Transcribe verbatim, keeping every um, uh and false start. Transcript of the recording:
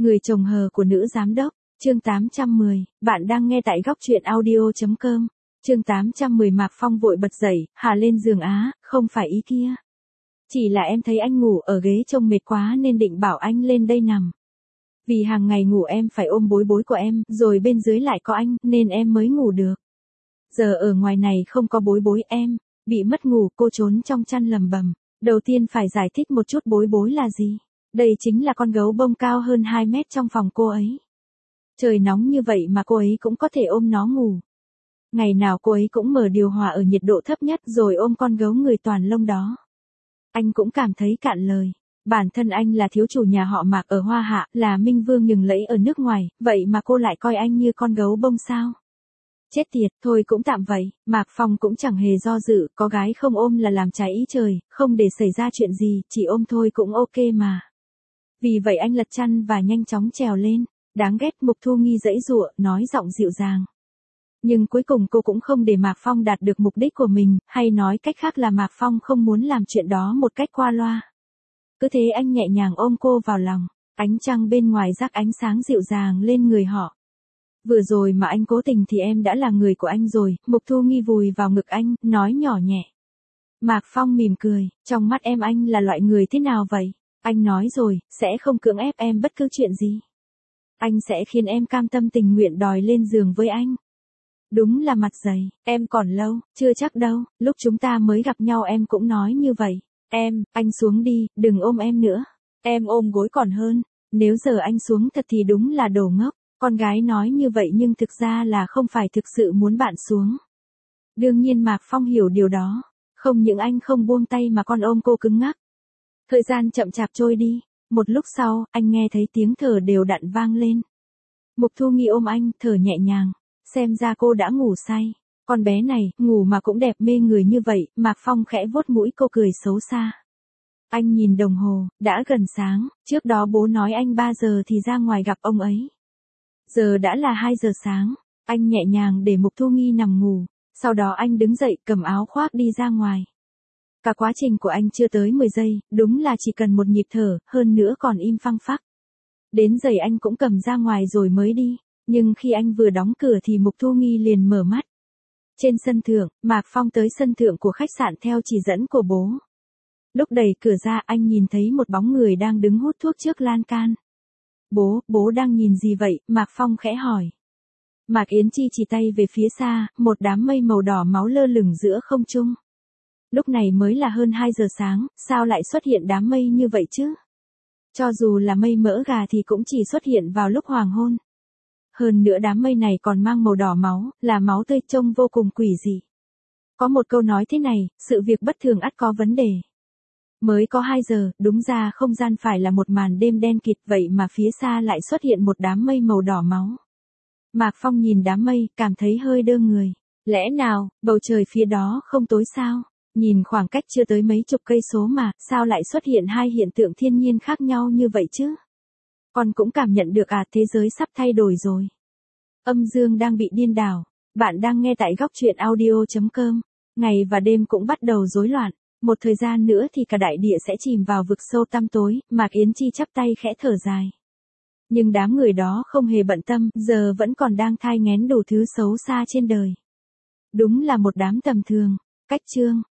Người chồng hờ của nữ giám đốc, chương tám trăm mười, bạn đang nghe tại góc truyện audio.com. Chương tám trăm mười Mạc Phong vội bật dậy, hạ lên giường á, không phải ý kia. Chỉ là em thấy anh ngủ ở ghế trông mệt quá nên định bảo anh lên đây nằm. Vì hàng ngày ngủ em phải ôm bối bối của em, rồi bên dưới lại có anh, nên em mới ngủ được. Giờ ở ngoài này không có bối bối em, bị mất ngủ, cô trốn trong chăn lầm bầm. Đầu tiên phải giải thích một chút bối bối là gì. Đây chính là con gấu bông cao hơn hai mét trong phòng cô ấy. Trời nóng như vậy mà cô ấy cũng có thể ôm nó ngủ. Ngày nào cô ấy cũng mở điều hòa ở nhiệt độ thấp nhất rồi ôm con gấu người toàn lông đó. Anh cũng cảm thấy cạn lời. Bản thân anh là thiếu chủ nhà họ Mạc ở Hoa Hạ, là minh vương nhừng lẫy ở nước ngoài, vậy mà cô lại coi anh như con gấu bông sao? Chết tiệt, thôi cũng tạm vậy, Mạc Phong cũng chẳng hề do dự, có gái không ôm là làm trái ý trời, không để xảy ra chuyện gì, chỉ ôm thôi cũng ok mà. Vì vậy anh lật chăn và nhanh chóng trèo lên, đáng ghét. Mục Thu Nghi giãy giụa, nói giọng dịu dàng. Nhưng cuối cùng cô cũng không để Mạc Phong đạt được mục đích của mình, hay nói cách khác là Mạc Phong không muốn làm chuyện đó một cách qua loa. Cứ thế anh nhẹ nhàng ôm cô vào lòng, ánh trăng bên ngoài rắc ánh sáng dịu dàng lên người họ. Vừa rồi mà anh cố tình thì em đã là người của anh rồi. Mục Thu Nghi vùi vào ngực anh, nói nhỏ nhẹ. Mạc Phong mỉm cười, trong mắt em anh là loại người thế nào vậy? Anh nói rồi, sẽ không cưỡng ép em bất cứ chuyện gì. Anh sẽ khiến em cam tâm tình nguyện đòi lên giường với anh. Đúng là mặt dày, em còn lâu, chưa chắc đâu, lúc chúng ta mới gặp nhau em cũng nói như vậy. Em, anh xuống đi, đừng ôm em nữa. Em ôm gối còn hơn, nếu giờ anh xuống thật thì đúng là đồ ngốc. Con gái nói như vậy nhưng thực ra là không phải thực sự muốn bạn xuống. Đương nhiên Mạc Phong hiểu điều đó, không những anh không buông tay mà còn ôm cô cứng ngắc. Thời gian chậm chạp trôi đi, một lúc sau, anh nghe thấy tiếng thở đều đặn vang lên. Mục Thu Nghi ôm anh, thở nhẹ nhàng, xem ra cô đã ngủ say. Con bé này, ngủ mà cũng đẹp mê người như vậy. Mạc Phong khẽ vuốt mũi cô cười xấu xa. Anh nhìn đồng hồ, đã gần sáng, trước đó bố nói anh ba giờ thì ra ngoài gặp ông ấy. Giờ đã là hai giờ sáng, anh nhẹ nhàng để Mục Thu Nghi nằm ngủ, sau đó anh đứng dậy cầm áo khoác đi ra ngoài. Cả quá trình của anh chưa tới mười giây, đúng là chỉ cần một nhịp thở, hơn nữa còn im phăng phắc. Đến giày anh cũng cầm ra ngoài rồi mới đi, nhưng khi anh vừa đóng cửa thì Mục Thu Nghi liền mở mắt. Trên sân thượng, Mạc Phong tới sân thượng của khách sạn theo chỉ dẫn của bố. Lúc đẩy cửa ra anh nhìn thấy một bóng người đang đứng hút thuốc trước lan can. Bố, bố đang nhìn gì vậy? Mạc Phong khẽ hỏi. Mạc Yến Chi chỉ tay về phía xa, một đám mây màu đỏ máu lơ lửng giữa không trung. Lúc này mới là hơn hai giờ sáng, sao lại xuất hiện đám mây như vậy chứ? Cho dù là mây mỡ gà thì cũng chỉ xuất hiện vào lúc hoàng hôn. Hơn nữa đám mây này còn mang màu đỏ máu, là máu tươi trông vô cùng quỷ dị. Có một câu nói thế này, sự việc bất thường ắt có vấn đề. Mới có hai giờ, đúng ra không gian phải là một màn đêm đen kịt, vậy mà phía xa lại xuất hiện một đám mây màu đỏ máu. Mạc Phong nhìn đám mây, cảm thấy hơi đơ người. Lẽ nào, bầu trời phía đó không tối sao? Nhìn khoảng cách chưa tới mấy chục cây số mà, sao lại xuất hiện hai hiện tượng thiên nhiên khác nhau như vậy chứ? Con cũng cảm nhận được à, thế giới sắp thay đổi rồi. Âm dương đang bị điên đảo. Bạn đang nghe tại góc truyện audio.com. Ngày và đêm cũng bắt đầu rối loạn. Một thời gian nữa thì cả đại địa sẽ chìm vào vực sâu tăm tối. Mạc Yến Chi chắp tay khẽ thở dài. Nhưng đám người đó không hề bận tâm, giờ vẫn còn đang thai nghén đủ thứ xấu xa trên đời. Đúng là một đám tầm thường. Cách chương.